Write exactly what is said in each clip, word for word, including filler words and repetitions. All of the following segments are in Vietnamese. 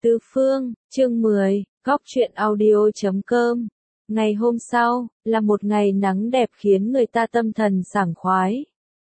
Tứ Phương, chương mười, góc truyện audio.com. Ngày hôm sau, là một ngày nắng đẹp khiến người ta tâm thần sảng khoái.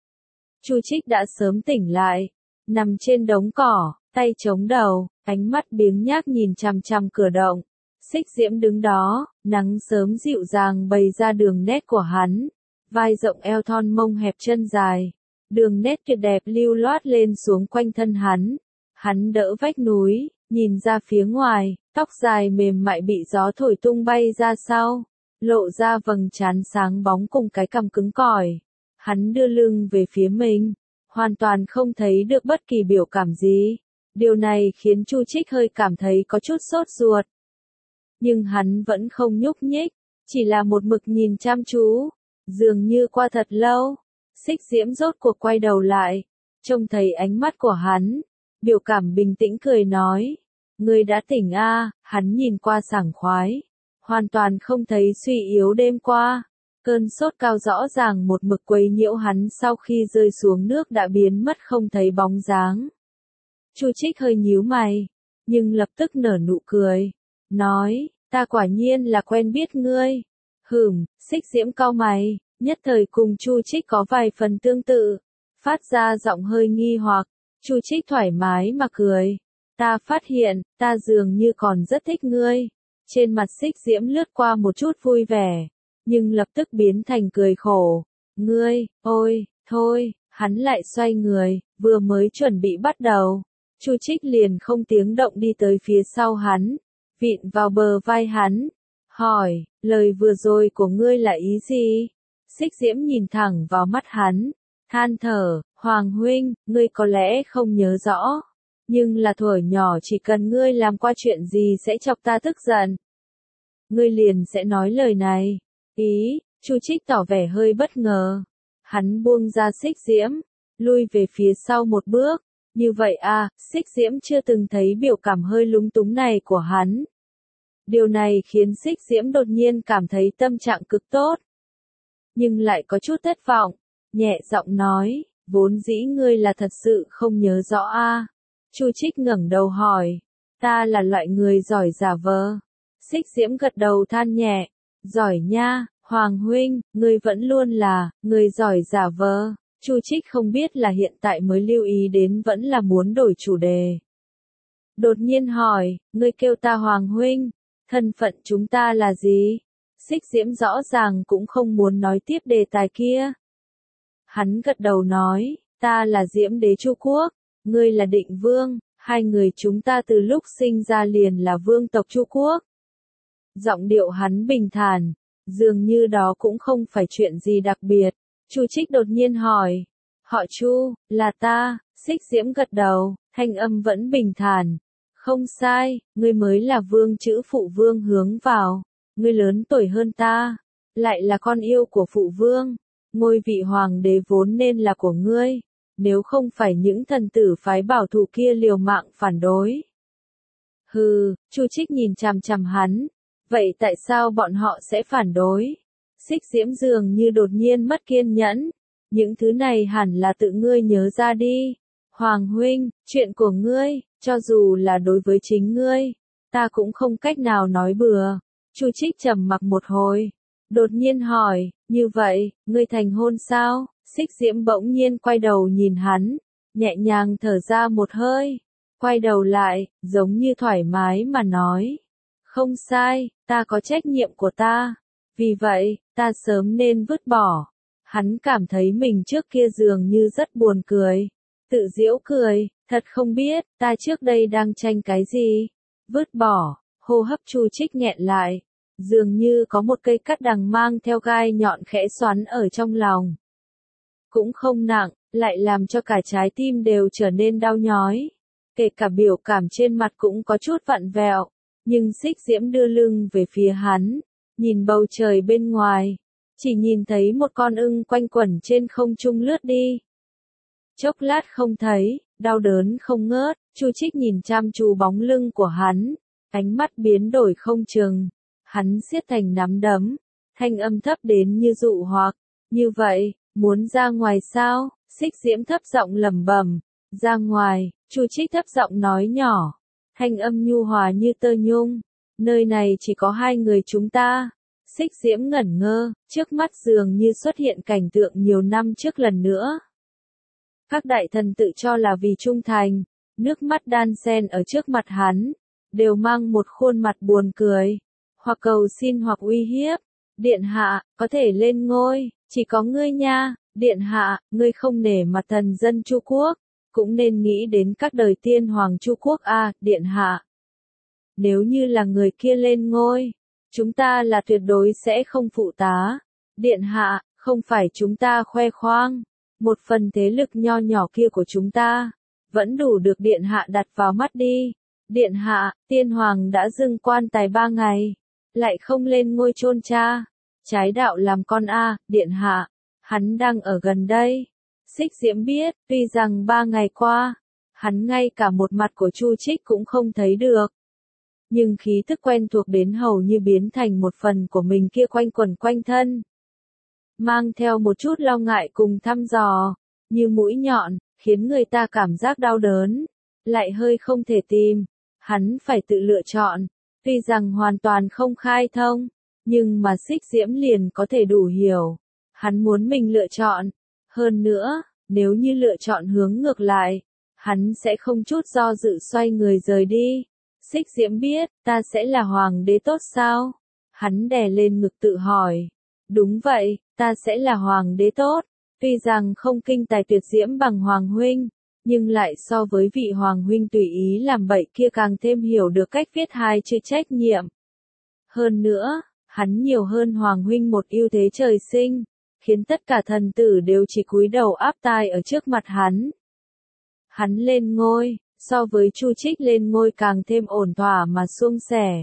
Chu Trích đã sớm tỉnh lại, nằm trên đống cỏ, tay chống đầu, ánh mắt biếng nhác nhìn chằm chằm cửa động. Xích Diễm đứng đó, nắng sớm dịu dàng bày ra đường nét của hắn, vai rộng eo thon mông hẹp chân dài, đường nét tuyệt đẹp lưu loát lên xuống quanh thân hắn. Hắn đỡ vách núi, nhìn ra phía ngoài, tóc dài mềm mại bị gió thổi tung bay ra sau, lộ ra vầng trán sáng bóng cùng cái cằm cứng cỏi. Hắn đưa lưng về phía mình, hoàn toàn không thấy được bất kỳ biểu cảm gì. Điều này khiến Chu Trích hơi cảm thấy có chút sốt ruột. Nhưng hắn vẫn không nhúc nhích, chỉ là một mực nhìn chăm chú, dường như qua thật lâu. Xích Diễm rốt cuộc quay đầu lại, trông thấy ánh mắt của hắn, biểu cảm bình tĩnh cười nói, ngươi đã tỉnh a? À? Hắn nhìn qua sảng khoái, hoàn toàn không thấy suy yếu đêm qua. Cơn sốt cao rõ ràng một mực quấy nhiễu hắn sau khi rơi xuống nước đã biến mất không thấy bóng dáng. Chu Trích hơi nhíu mày, nhưng lập tức nở nụ cười, nói, ta quả nhiên là quen biết ngươi. Hửm, Xích Diễm cau mày, nhất thời cùng Chu Trích có vài phần tương tự, phát ra giọng hơi nghi hoặc. Chu Trích thoải mái mà cười, ta phát hiện, ta dường như còn rất thích ngươi. Trên mặt Xích Diễm lướt qua một chút vui vẻ, nhưng lập tức biến thành cười khổ. Ngươi, ôi, thôi, hắn lại xoay người, vừa mới chuẩn bị bắt đầu. Chu Trích liền không tiếng động đi tới phía sau hắn, vịn vào bờ vai hắn, hỏi, lời vừa rồi của ngươi là ý gì? Xích Diễm nhìn thẳng vào mắt hắn, than thở, Hoàng huynh, ngươi có lẽ không nhớ rõ, nhưng là thuở nhỏ chỉ cần ngươi làm qua chuyện gì sẽ chọc ta tức giận, ngươi liền sẽ nói lời này. Ý, Chu Trích tỏ vẻ hơi bất ngờ. Hắn buông ra Xích Diễm, lui về phía sau một bước. Như vậy à, Xích Diễm chưa từng thấy biểu cảm hơi lúng túng này của hắn. Điều này khiến Xích Diễm đột nhiên cảm thấy tâm trạng cực tốt, nhưng lại có chút thất vọng, nhẹ giọng nói, vốn dĩ ngươi là thật sự không nhớ rõ a? À? Chu Trích ngẩng đầu hỏi, ta là loại người giỏi giả vờ. Xích Diễm gật đầu than nhẹ, giỏi nha, Hoàng huynh, ngươi vẫn luôn là người giỏi giả vờ. Chu Trích không biết là hiện tại mới lưu ý đến vẫn là muốn đổi chủ đề. Đột nhiên hỏi, ngươi kêu ta Hoàng huynh, thân phận chúng ta là gì? Xích Diễm rõ ràng cũng không muốn nói tiếp đề tài kia. Hắn gật đầu nói, ta là Diễm đế Chu Quốc, ngươi là Định Vương, hai người chúng ta từ lúc sinh ra liền là vương tộc Chu Quốc. Giọng điệu hắn bình thản, dường như đó cũng không phải chuyện gì đặc biệt. Chu Trích đột nhiên hỏi, họ Chu, là ta? Xích Diễm gật đầu, thanh âm vẫn bình thản, không sai, ngươi mới là vương chữ phụ vương hướng vào, ngươi lớn tuổi hơn ta, lại là con yêu của phụ vương, ngôi vị hoàng đế vốn nên là của ngươi, nếu không phải những thần tử phái bảo thủ kia liều mạng phản đối. Hừ, Chu Trích nhìn chằm chằm hắn, vậy tại sao bọn họ sẽ phản đối? Xích Diễm dường như đột nhiên mất kiên nhẫn, những thứ này hẳn là tự ngươi nhớ ra đi. Hoàng huynh, chuyện của ngươi, cho dù là đối với chính ngươi, ta cũng không cách nào nói bừa. Chu Trích trầm mặc một hồi, đột nhiên hỏi, như vậy, ngươi thành hôn sao? Xích Diễm bỗng nhiên quay đầu nhìn hắn, nhẹ nhàng thở ra một hơi, quay đầu lại, giống như thoải mái mà nói, không sai, ta có trách nhiệm của ta. Vì vậy, ta sớm nên vứt bỏ. Hắn cảm thấy mình trước kia dường như rất buồn cười. Tự giễu cười, thật không biết, ta trước đây đang tranh cái gì? Vứt bỏ, hô hấp Chu Trích nghẹn lại. Dường như có một cây cắt đằng mang theo gai nhọn khẽ xoắn ở trong lòng. Cũng không nặng, lại làm cho cả trái tim đều trở nên đau nhói. Kể cả biểu cảm trên mặt cũng có chút vặn vẹo. Nhưng Xích Diễm đưa lưng về phía hắn. Nhìn bầu trời bên ngoài, chỉ nhìn thấy một con ưng quanh quẩn trên không trung lướt đi. Chốc lát không thấy, đau đớn không ngớt, Chu Trích nhìn chăm chú bóng lưng của hắn, ánh mắt biến đổi không chừng. Hắn siết thành nắm đấm, thanh âm thấp đến như dụ hoặc, như vậy, muốn ra ngoài sao? Xích Diễm thấp giọng lẩm bẩm, ra ngoài. Chu Trích thấp giọng nói nhỏ, thanh âm nhu hòa như tơ nhung. Nơi này chỉ có hai người chúng ta. Xích Diễm ngẩn ngơ, trước mắt dường như xuất hiện cảnh tượng nhiều năm trước lần nữa. Các đại thần tự cho là vì trung thành, nước mắt đan xen ở trước mặt hắn, đều mang một khuôn mặt buồn cười, hoặc cầu xin hoặc uy hiếp. Điện hạ, có thể lên ngôi, chỉ có ngươi nha, điện hạ, ngươi không nể mặt thần dân Chu Quốc, cũng nên nghĩ đến các đời tiên hoàng Chu Quốc a, điện hạ. Nếu như là người kia lên ngôi, chúng ta là tuyệt đối sẽ không phụ tá. Điện hạ, không phải chúng ta khoe khoang, một phần thế lực nho nhỏ kia của chúng ta, vẫn đủ được điện hạ đặt vào mắt đi. Điện hạ, tiên hoàng đã dâng quan tài ba ngày, lại không lên ngôi chôn cha. Trái đạo làm con a, điện hạ, hắn đang ở gần đây. Xích Diễm biết, tuy rằng ba ngày qua, hắn ngay cả một mặt của Chu Trích cũng không thấy được. Nhưng khí thức quen thuộc đến hầu như biến thành một phần của mình kia quanh quẩn quanh thân. Mang theo một chút lo ngại cùng thăm dò, như mũi nhọn, khiến người ta cảm giác đau đớn, lại hơi không thể tìm. Hắn phải tự lựa chọn, tuy rằng hoàn toàn không khai thông, nhưng mà Xích Diễm liền có thể đủ hiểu. Hắn muốn mình lựa chọn. Hơn nữa, nếu như lựa chọn hướng ngược lại, hắn sẽ không chút do dự xoay người rời đi. Xích Diễm biết, ta sẽ là hoàng đế tốt sao? Hắn đè lên ngực tự hỏi. Đúng vậy, ta sẽ là hoàng đế tốt. Tuy rằng không kinh tài tuyệt diễm bằng hoàng huynh, nhưng lại so với vị hoàng huynh tùy ý làm bậy kia càng thêm hiểu được cách viết hai chữ trách nhiệm. Hơn nữa, hắn nhiều hơn hoàng huynh một ưu thế trời sinh, khiến tất cả thần tử đều chỉ cúi đầu áp tai ở trước mặt hắn. Hắn lên ngôi, so với Chu Trích lên ngôi càng thêm ổn thỏa mà suôn sẻ.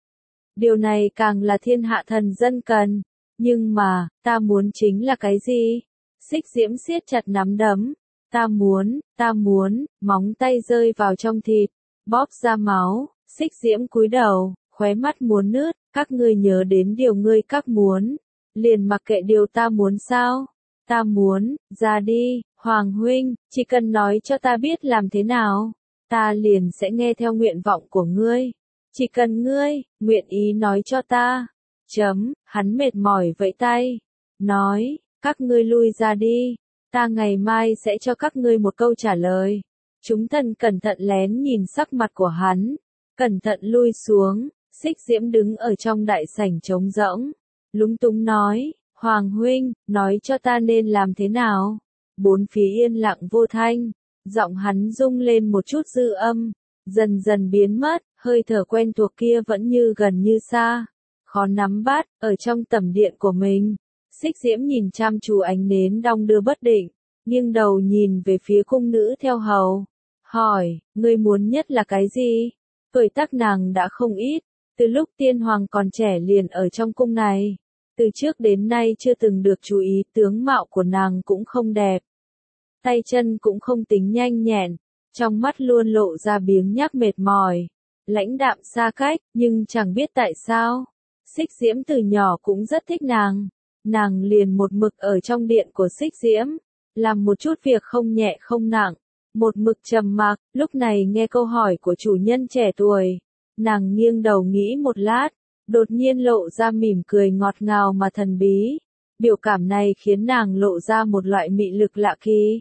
Điều này càng là thiên hạ thần dân cần. Nhưng mà, ta muốn chính là cái gì? Xích Diễm siết chặt nắm đấm. Ta muốn, ta muốn, móng tay rơi vào trong thịt, bóp ra máu. Xích Diễm cúi đầu, khóe mắt muốn nứt. Các ngươi nhớ đến điều ngươi các muốn, liền mặc kệ điều ta muốn sao? Ta muốn, ra đi, Hoàng huynh, chỉ cần nói cho ta biết làm thế nào, ta liền sẽ nghe theo nguyện vọng của ngươi. Chỉ cần ngươi, nguyện ý nói cho ta. Chấm, hắn mệt mỏi vẫy tay, nói, các ngươi lui ra đi, ta ngày mai sẽ cho các ngươi một câu trả lời. Chúng thần cẩn thận lén nhìn sắc mặt của hắn, cẩn thận lui xuống. Xích Diễm đứng ở trong đại sảnh trống rỗng, lúng túng nói, Hoàng huynh, nói cho ta nên làm thế nào? Bốn phía yên lặng vô thanh, giọng hắn rung lên một chút dư âm, dần dần biến mất, hơi thở quen thuộc kia vẫn như gần như xa, khó nắm bắt, ở trong tầm điện của mình. Xích Diễm nhìn chăm chú ánh nến đong đưa bất định, nghiêng đầu nhìn về phía cung nữ theo hầu, hỏi, ngươi muốn nhất là cái gì? Tuổi tác nàng đã không ít, từ lúc tiên hoàng còn trẻ liền ở trong cung này, từ trước đến nay chưa từng được chú ý, tướng mạo của nàng cũng không đẹp, tay chân cũng không tính nhanh nhẹn, trong mắt luôn lộ ra biếng nhác mệt mỏi, lãnh đạm xa cách, nhưng chẳng biết tại sao, Xích Diễm từ nhỏ cũng rất thích nàng, nàng liền một mực ở trong điện của Xích Diễm, làm một chút việc không nhẹ không nặng, một mực trầm mặc. Lúc này nghe câu hỏi của chủ nhân trẻ tuổi, nàng nghiêng đầu nghĩ một lát, đột nhiên lộ ra mỉm cười ngọt ngào mà thần bí. Biểu cảm này khiến nàng lộ ra một loại mị lực lạ kỳ.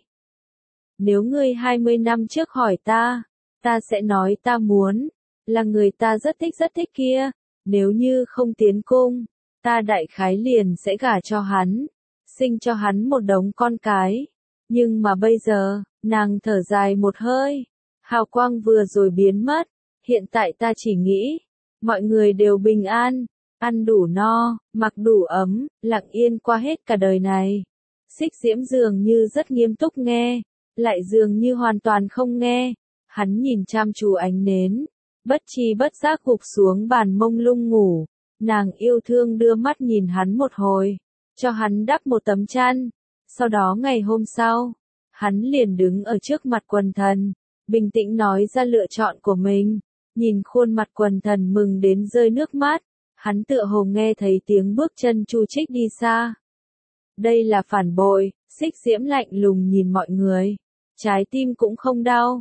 Nếu ngươi hai mươi năm trước hỏi ta, ta sẽ nói ta muốn, là người ta rất thích rất thích kia. Nếu như không tiến cung, ta đại khái liền sẽ gả cho hắn, sinh cho hắn một đống con cái. Nhưng mà bây giờ, nàng thở dài một hơi, hào quang vừa rồi biến mất, hiện tại ta chỉ nghĩ, mọi người đều bình an, ăn đủ no, mặc đủ ấm, lặng yên qua hết cả đời này. Xích Diễm dường như rất nghiêm túc nghe, lại dường như hoàn toàn không nghe, hắn nhìn chăm chú ánh nến, bất tri bất giác gục xuống bàn mông lung ngủ, nàng yêu thương đưa mắt nhìn hắn một hồi, cho hắn đắp một tấm chăn, sau đó ngày hôm sau, hắn liền đứng ở trước mặt quần thần, bình tĩnh nói ra lựa chọn của mình, nhìn khuôn mặt quần thần mừng đến rơi nước mắt, hắn tựa hồ nghe thấy tiếng bước chân Chu Trích đi xa. Đây là phản bội, Xích Diễm lạnh lùng nhìn mọi người, trái tim cũng không đau,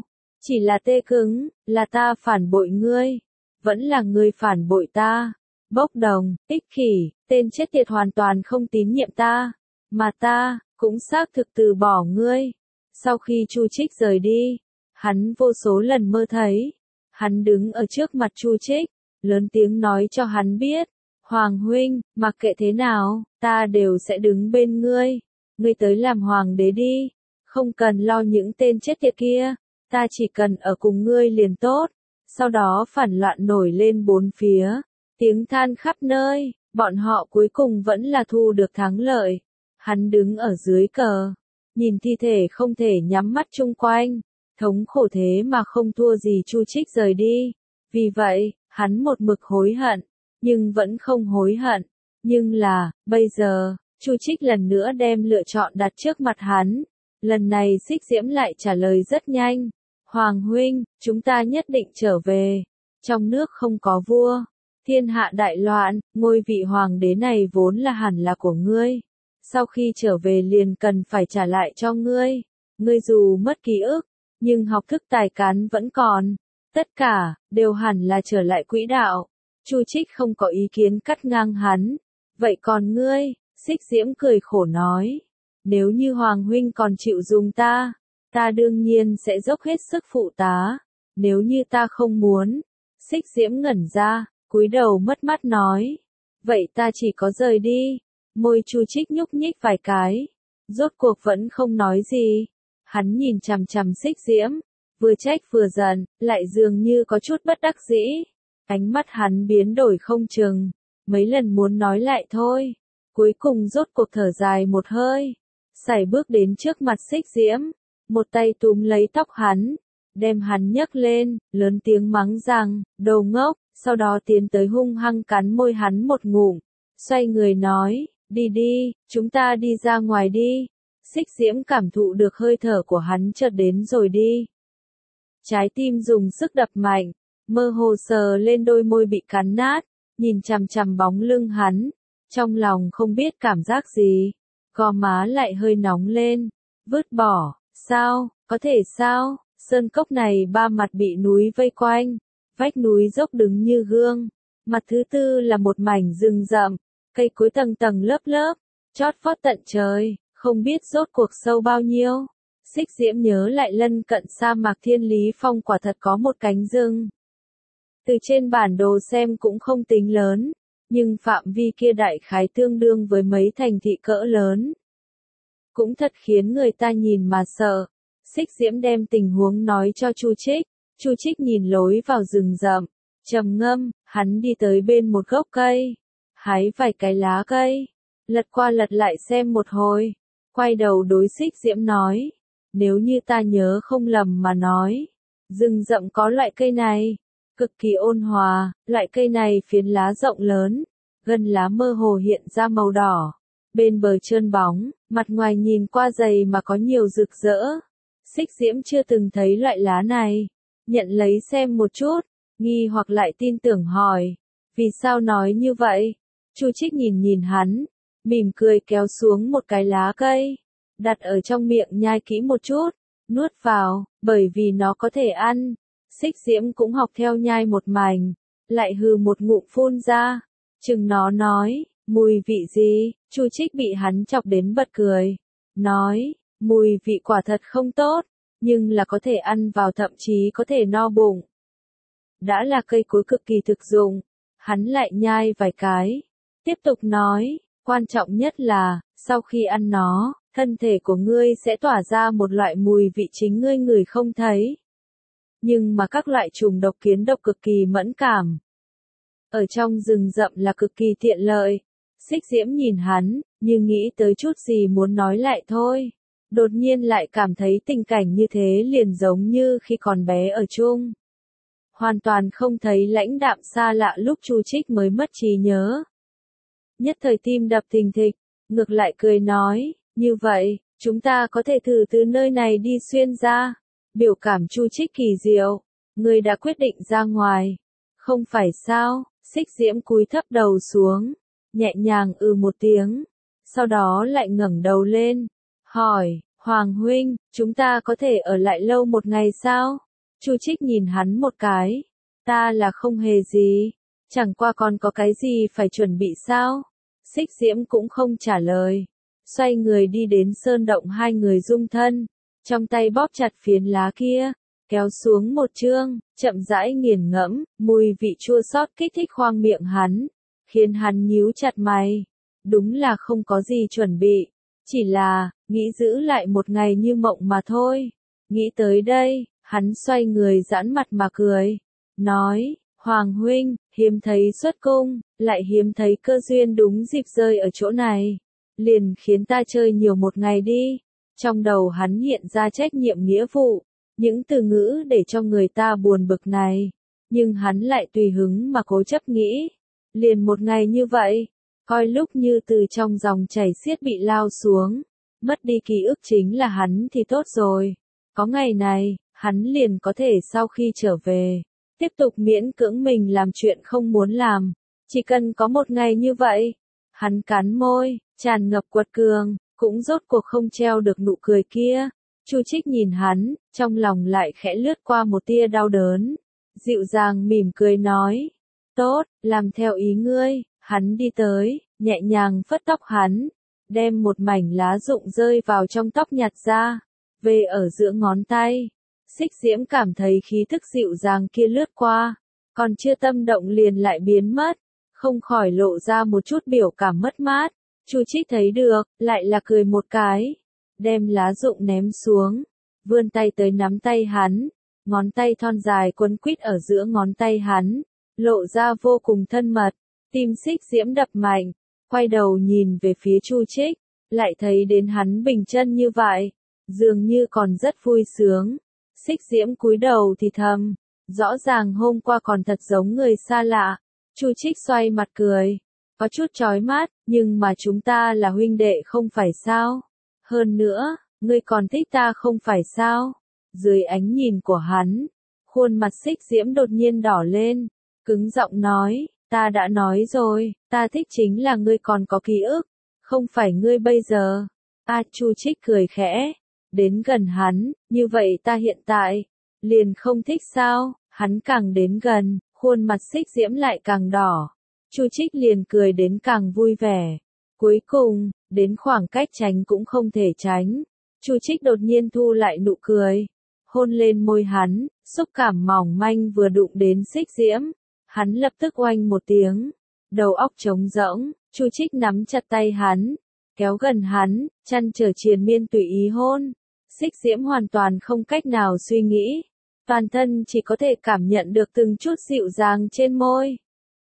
Chỉ là tê cứng, là ta phản bội ngươi. Vẫn là ngươi phản bội ta. Bốc đồng, ích kỷ, tên chết tiệt hoàn toàn không tín nhiệm ta. Mà ta, cũng xác thực từ bỏ ngươi. Sau khi Chu Trích rời đi, hắn vô số lần mơ thấy. Hắn đứng ở trước mặt Chu Trích, lớn tiếng nói cho hắn biết. Hoàng huynh, mặc kệ thế nào, ta đều sẽ đứng bên ngươi. Ngươi tới làm hoàng đế đi. Không cần lo những tên chết tiệt kia. Ta chỉ cần ở cùng ngươi liền tốt. Sau đó phản loạn nổi lên bốn phía. Tiếng than khắp nơi. Bọn họ cuối cùng vẫn là thu được thắng lợi. Hắn đứng ở dưới cờ. Nhìn thi thể không thể nhắm mắt chung quanh. Thống khổ thế mà không thua gì Chu Trích rời đi. Vì vậy, hắn một mực hối hận. Nhưng vẫn không hối hận. Nhưng là, bây giờ, Chu Trích lần nữa đem lựa chọn đặt trước mặt hắn. Lần này Xích Diễm lại trả lời rất nhanh. Hoàng huynh, chúng ta nhất định trở về. Trong nước không có vua. Thiên hạ đại loạn, ngôi vị hoàng đế này vốn là hẳn là của ngươi. Sau khi trở về liền cần phải trả lại cho ngươi. Ngươi dù mất ký ức, nhưng học thức tài cán vẫn còn. Tất cả, đều hẳn là trở lại quỹ đạo. Chu Trích không có ý kiến cắt ngang hắn. Vậy còn ngươi, Xích Diễm cười khổ nói. Nếu như Hoàng huynh còn chịu dùng ta, ta đương nhiên sẽ dốc hết sức phụ tá. Nếu như ta không muốn, Xích Diễm ngẩn ra, cúi đầu mất mát nói. Vậy ta chỉ có rời đi. Môi Chu Trích nhúc nhích vài cái. Rốt cuộc vẫn không nói gì. Hắn nhìn chằm chằm Xích Diễm. Vừa trách vừa giận, lại dường như có chút bất đắc dĩ. Ánh mắt hắn biến đổi không chừng. Mấy lần muốn nói lại thôi. Cuối cùng rốt cuộc thở dài một hơi. Sải bước đến trước mặt Xích Diễm. Một tay túm lấy tóc hắn. Đem hắn nhấc lên, lớn tiếng mắng rằng, đồ ngốc. Sau đó tiến tới hung hăng cắn môi hắn một ngụm. Xoay người nói, đi đi, chúng ta đi ra ngoài đi. Xích Diễm cảm thụ được hơi thở của hắn chợt đến rồi đi. Trái tim dùng sức đập mạnh, mơ hồ sờ lên đôi môi bị cắn nát, nhìn chằm chằm bóng lưng hắn, trong lòng không biết cảm giác gì, gò má lại hơi nóng lên, vứt bỏ, sao, có thể sao, sơn cốc này ba mặt bị núi vây quanh, vách núi dốc đứng như gương, mặt thứ tư là một mảnh rừng rậm, cây cối tầng tầng lớp lớp, chót vót tận trời, không biết rốt cuộc sâu bao nhiêu. Xích Diễm nhớ lại lân cận sa mạc Thiên Lý Phong quả thật có một cánh rừng. Từ trên bản đồ xem cũng không tính lớn, nhưng phạm vi kia đại khái tương đương với mấy thành thị cỡ lớn. Cũng thật khiến người ta nhìn mà sợ. Xích Diễm đem tình huống nói cho Chu Trích. Chu Trích nhìn lối vào rừng rậm, trầm ngâm, hắn đi tới bên một gốc cây, hái vài cái lá cây, lật qua lật lại xem một hồi, quay đầu đối Xích Diễm nói. Nếu như ta nhớ không lầm mà nói, rừng rậm có loại cây này, cực kỳ ôn hòa, loại cây này phiến lá rộng lớn, gân lá mơ hồ hiện ra màu đỏ, bên bờ trơn bóng, mặt ngoài nhìn qua dày mà có nhiều rực rỡ. Xích Diễm chưa từng thấy loại lá này, nhận lấy xem một chút, nghi hoặc lại tin tưởng hỏi, vì sao nói như vậy? Chu Trích nhìn nhìn hắn, mỉm cười kéo xuống một cái lá cây. Đặt ở trong miệng nhai kỹ một chút, nuốt vào, bởi vì nó có thể ăn. Xích Diễm cũng học theo nhai một mảnh, lại hừ một ngụm phun ra. Chừng nó nói, mùi vị gì? Chu Trích bị hắn chọc đến bật cười. Nói, mùi vị quả thật không tốt, nhưng là có thể ăn vào thậm chí có thể no bụng. Đã là cây cối cực kỳ thực dụng, hắn lại nhai vài cái. Tiếp tục nói, quan trọng nhất là, sau khi ăn nó, thân thể của ngươi sẽ tỏa ra một loại mùi vị chính ngươi ngửi không thấy. Nhưng mà các loại trùng độc kiến độc cực kỳ mẫn cảm. Ở trong rừng rậm là cực kỳ tiện lợi. Xích Diễm nhìn hắn, nhưng nghĩ tới chút gì muốn nói lại thôi. Đột nhiên lại cảm thấy tình cảnh như thế liền giống như khi còn bé ở chung. Hoàn toàn không thấy lãnh đạm xa lạ lúc Chu Trích mới mất trí nhớ. Nhất thời tim đập thình thịch, ngược lại cười nói, như vậy, chúng ta có thể thử từ nơi này đi xuyên ra. Biểu cảm Chu Trích kỳ diệu, người đã quyết định ra ngoài. Không phải sao? Xích Diễm cúi thấp đầu xuống, nhẹ nhàng ừ một tiếng, sau đó lại ngẩng đầu lên, hỏi, Hoàng huynh, chúng ta có thể ở lại lâu một ngày sao? Chu Trích nhìn hắn một cái. Ta là không hề gì. Chẳng qua còn có cái gì phải chuẩn bị sao? Xích Diễm cũng không trả lời. Xoay người đi đến sơn động hai người dung thân. Trong tay bóp chặt phiến lá kia. Kéo xuống một chương, chậm rãi nghiền ngẫm, mùi vị chua xót kích thích khoang miệng hắn. Khiến hắn nhíu chặt mày. Đúng là không có gì chuẩn bị. Chỉ là, nghĩ giữ lại một ngày như mộng mà thôi. Nghĩ tới đây, hắn xoay người giãn mặt mà cười. Nói, Hoàng huynh, hiếm thấy xuất cung, lại hiếm thấy cơ duyên đúng dịp rơi ở chỗ này. Liền khiến ta chơi nhiều một ngày đi. Trong đầu hắn hiện ra trách nhiệm nghĩa vụ. Những từ ngữ để cho người ta buồn bực này. Nhưng hắn lại tùy hứng mà cố chấp nghĩ. Liền một ngày như vậy. Coi lúc như từ trong dòng chảy xiết bị lao xuống. Mất đi ký ức chính là hắn thì tốt rồi. Có ngày này, hắn liền có thể sau khi trở về. Tiếp tục miễn cưỡng mình làm chuyện không muốn làm. Chỉ cần có một ngày như vậy. Hắn cắn môi, tràn ngập quật cường. Cũng rốt cuộc không treo được nụ cười kia. Chu Trích nhìn hắn, trong lòng lại khẽ lướt qua một tia đau đớn. Dịu dàng mỉm cười nói. Tốt, làm theo ý ngươi. Hắn đi tới, nhẹ nhàng phất tóc hắn. Đem một mảnh lá rụng rơi vào trong tóc nhặt ra. Về ở giữa ngón tay. Xích Diễm cảm thấy khí thức dịu dàng kia lướt qua. Còn chưa tâm động liền lại biến mất. Không khỏi lộ ra một chút biểu cảm mất mát. Chu Trích thấy được, lại là cười một cái. Đem lá rụng ném xuống. Vươn tay tới nắm tay hắn. Ngón tay thon dài quấn quýt ở giữa ngón tay hắn. Lộ ra vô cùng thân mật. Tim Xích Diễm đập mạnh. Quay đầu nhìn về phía Chu Trích. Lại thấy đến hắn bình chân như vậy. Dường như còn rất vui sướng. Xích Diễm cúi đầu thì thầm. Rõ ràng hôm qua còn thật giống người xa lạ. Chu Trích xoay mặt cười. Có chút chói mắt, nhưng mà chúng ta là huynh đệ không phải sao? Hơn nữa, ngươi còn thích ta không phải sao? Dưới ánh nhìn của hắn, khuôn mặt Xích Diễm đột nhiên đỏ lên, cứng giọng nói, ta đã nói rồi, ta thích chính là ngươi còn có ký ức, không phải ngươi bây giờ. A Chu Trích cười khẽ, đến gần hắn, như vậy ta hiện tại, liền không thích sao? Hắn càng đến gần, khuôn mặt Xích Diễm lại càng đỏ. Chu Trích liền cười đến càng vui vẻ. Cuối cùng, đến khoảng cách tránh cũng không thể tránh. Chu Trích đột nhiên thu lại nụ cười. Hôn lên môi hắn, xúc cảm mỏng manh vừa đụng đến Xích Diễm. Hắn lập tức oanh một tiếng. Đầu óc trống rỗng, Chu Trích nắm chặt tay hắn. Kéo gần hắn, chăn trở triền miên tùy ý hôn. Xích Diễm hoàn toàn không cách nào suy nghĩ. Toàn thân chỉ có thể cảm nhận được từng chút dịu dàng trên môi.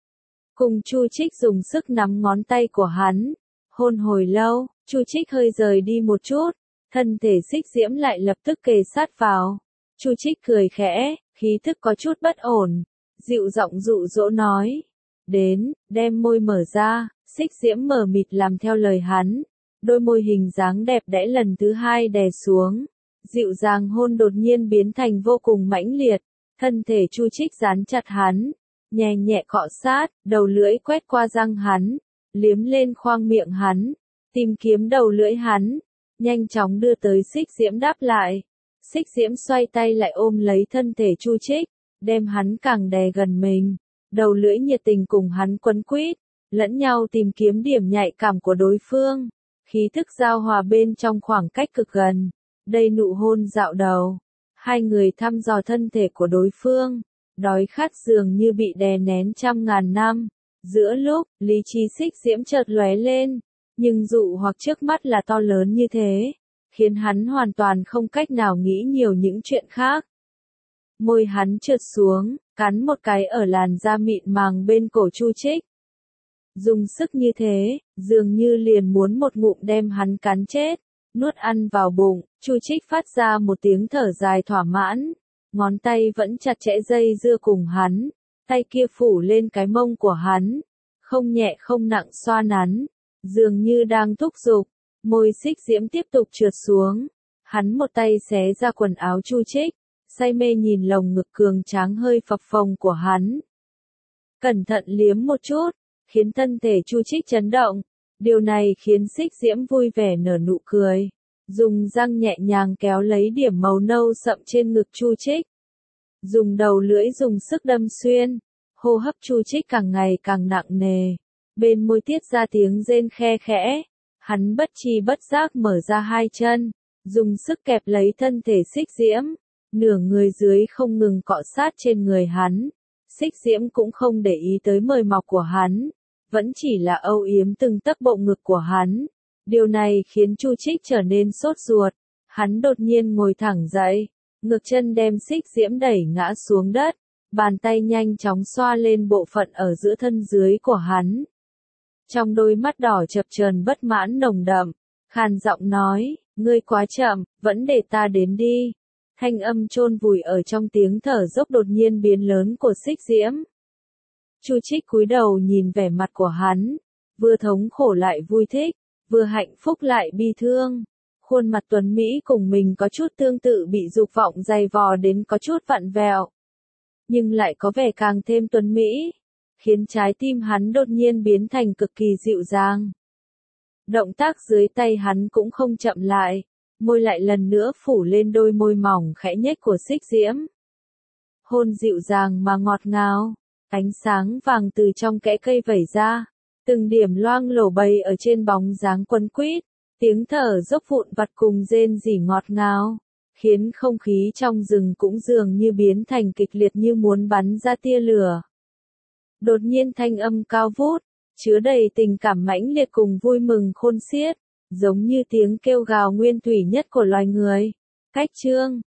Cùng Chu Trích dùng sức nắm ngón tay của hắn. Hôn hồi lâu, Chu Trích hơi rời đi một chút. Thân thể Xích Diễm lại lập tức kề sát vào. Chu Trích cười khẽ, khí thức có chút bất ổn. Dịu giọng dụ dỗ nói. Đến, đem môi mở ra. Xích Diễm mở mịt làm theo lời hắn. Đôi môi hình dáng đẹp đẽ lần thứ hai đè xuống. Dịu dàng hôn đột nhiên biến thành vô cùng mãnh liệt. Thân thể Chu Trích dán chặt hắn. Nhẹ nhẹ cọ sát, đầu lưỡi quét qua răng hắn, liếm lên khoang miệng hắn, tìm kiếm đầu lưỡi hắn, nhanh chóng đưa tới Xích Diễm đáp lại. Xích Diễm xoay tay lại ôm lấy thân thể Chu Trích, đem hắn càng đè gần mình, đầu lưỡi nhiệt tình cùng hắn quấn quýt, lẫn nhau tìm kiếm điểm nhạy cảm của đối phương, khí thức giao hòa bên trong khoảng cách cực gần. Đây nụ hôn dạo đầu, hai người thăm dò thân thể của đối phương. Đói khát dường như bị đè nén trăm ngàn năm. Giữa lúc, lý trí Xích Diễm chợt lóe lên. Nhưng dụ hoặc trước mắt là to lớn như thế. Khiến hắn hoàn toàn không cách nào nghĩ nhiều những chuyện khác. Môi hắn trượt xuống, cắn một cái ở làn da mịn màng bên cổ Chu Trích. Dùng sức như thế, dường như liền muốn một ngụm đem hắn cắn chết. Nuốt ăn vào bụng, Chu Trích phát ra một tiếng thở dài thỏa mãn. Ngón tay vẫn chặt chẽ dây dưa cùng hắn, tay kia phủ lên cái mông của hắn, không nhẹ không nặng xoa nắn, dường như đang thúc giục. Môi Xích Diễm tiếp tục trượt xuống, hắn một tay xé ra quần áo Chu Trích, say mê nhìn lồng ngực cường tráng hơi phập phồng của hắn. Cẩn thận liếm một chút, khiến thân thể Chu Trích chấn động, điều này khiến Xích Diễm vui vẻ nở nụ cười. Dùng răng nhẹ nhàng kéo lấy điểm màu nâu sậm trên ngực Chu Trích. dùng đầu lưỡi dùng sức đâm xuyên, hô hấp Chu Trích càng ngày càng nặng nề, bên môi tiết ra tiếng rên khe khẽ, hắn bất tri bất giác mở ra hai chân, dùng sức kẹp lấy thân thể Xích Diễm, nửa người dưới không ngừng cọ sát trên người hắn, Xích Diễm cũng không để ý tới mời mọc của hắn, vẫn chỉ là âu yếm từng tấc bộ ngực của hắn. Điều này khiến Chu Trích trở nên sốt ruột, hắn đột nhiên ngồi thẳng dậy, ngược chân đem Xích Diễm đẩy ngã xuống đất, bàn tay nhanh chóng xoa lên bộ phận ở giữa thân dưới của hắn. Trong đôi mắt đỏ chập chờn bất mãn nồng đậm, khàn giọng nói, ngươi quá chậm, vẫn để ta đến đi. Thanh âm chôn vùi ở trong tiếng thở dốc đột nhiên biến lớn của Xích Diễm. Chu Trích cúi đầu nhìn vẻ mặt của hắn, vừa thống khổ lại vui thích, vừa hạnh phúc lại bi thương. Khuôn mặt tuấn Mỹ cùng mình có chút tương tự bị dục vọng dày vò đến có chút vặn vẹo, nhưng lại có vẻ càng thêm tuấn Mỹ, khiến trái tim hắn đột nhiên biến thành cực kỳ dịu dàng. Động tác dưới tay hắn cũng không chậm lại, môi lại lần nữa phủ lên đôi môi mỏng khẽ nhếch của Xích Diễm. Hôn dịu dàng mà ngọt ngào, ánh sáng vàng từ trong kẽ cây vẩy ra, từng điểm loang lổ bầy ở trên bóng dáng quấn quýt, tiếng thở dốc vụn vặt cùng rên rỉ ngọt ngào, khiến không khí trong rừng cũng dường như biến thành kịch liệt như muốn bắn ra tia lửa. Đột nhiên thanh âm cao vút, chứa đầy tình cảm mãnh liệt cùng vui mừng khôn xiết, giống như tiếng kêu gào nguyên thủy nhất của loài người. Cách chương